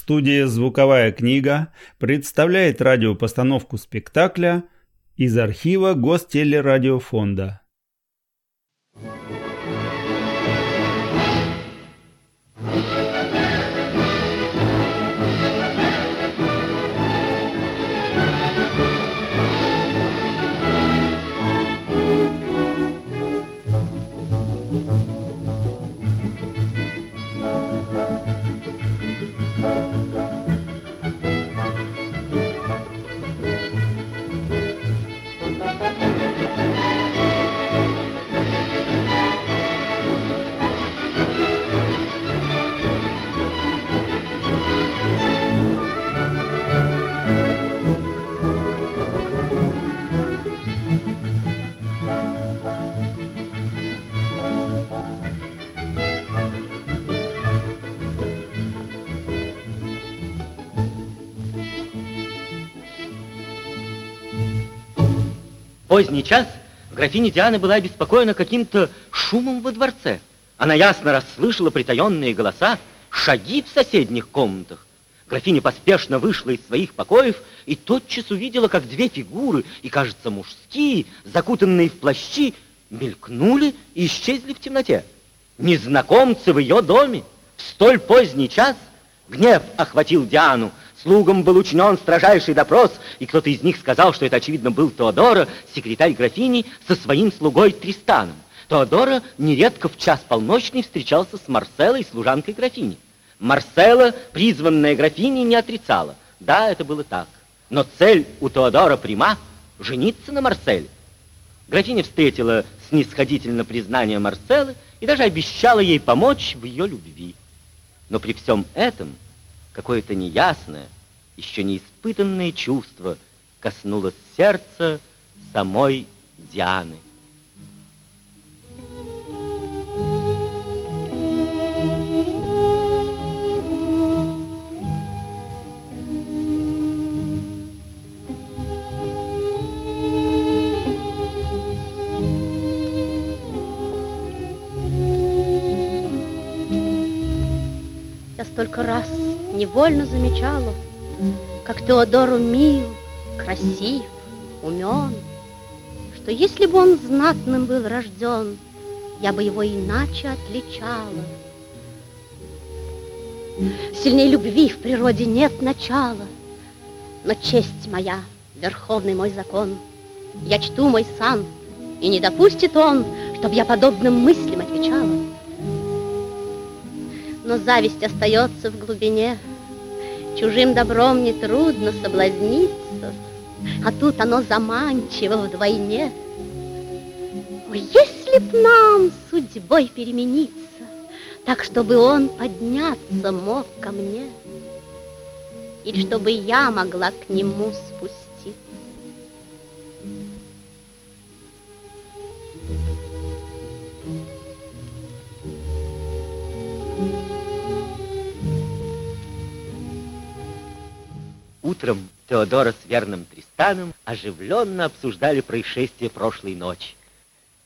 Студия «Звуковая книга» представляет радиопостановку спектакля из архива Гостелерадиофонда. Поздний час графиня Диана была обеспокоена каким-то шумом во дворце. Она ясно расслышала притаенные голоса, шаги в соседних комнатах. Графиня поспешно вышла из своих покоев и тотчас увидела, как две фигуры, и, кажется, мужские, закутанные в плащи, мелькнули и исчезли в темноте. Незнакомцы в ее доме в столь поздний час. Гнев охватил Диану. Слугам был учинен строжайший допрос, и кто-то из них сказал, что это, очевидно, был Теодора, секретарь графини, со своим слугой Тристаном. Теодора нередко в час полночный встречался с Марселлой, служанкой графини. Марселла, призванная графиней, не отрицала. Да, это было так. Но цель у Теодора пряма — жениться на Марселле. Графиня встретила снисходительно признание Марселлы и даже обещала ей помочь в ее любви. Но при всем этом какое-то неясное, еще не испытанное чувство коснулось сердца самой Дианы. Я столько раз невольно замечала, как Теодор мил, красив, умен, что если бы он знатным был рожден, я бы его иначе отличала. Сильней любви в природе нет начала, но честь моя, верховный мой закон, я чту мой сан, и не допустит он, чтоб я подобным мыслям отвечала. Но зависть остается в глубине, чужим добром нетрудно соблазниться, а тут оно заманчиво вдвойне. О, если б нам судьбой перемениться, так, чтобы он подняться мог ко мне, или чтобы я могла к нему спуститься. Утром Теодора с верным Тристаном оживленно обсуждали происшествие прошлой ночи.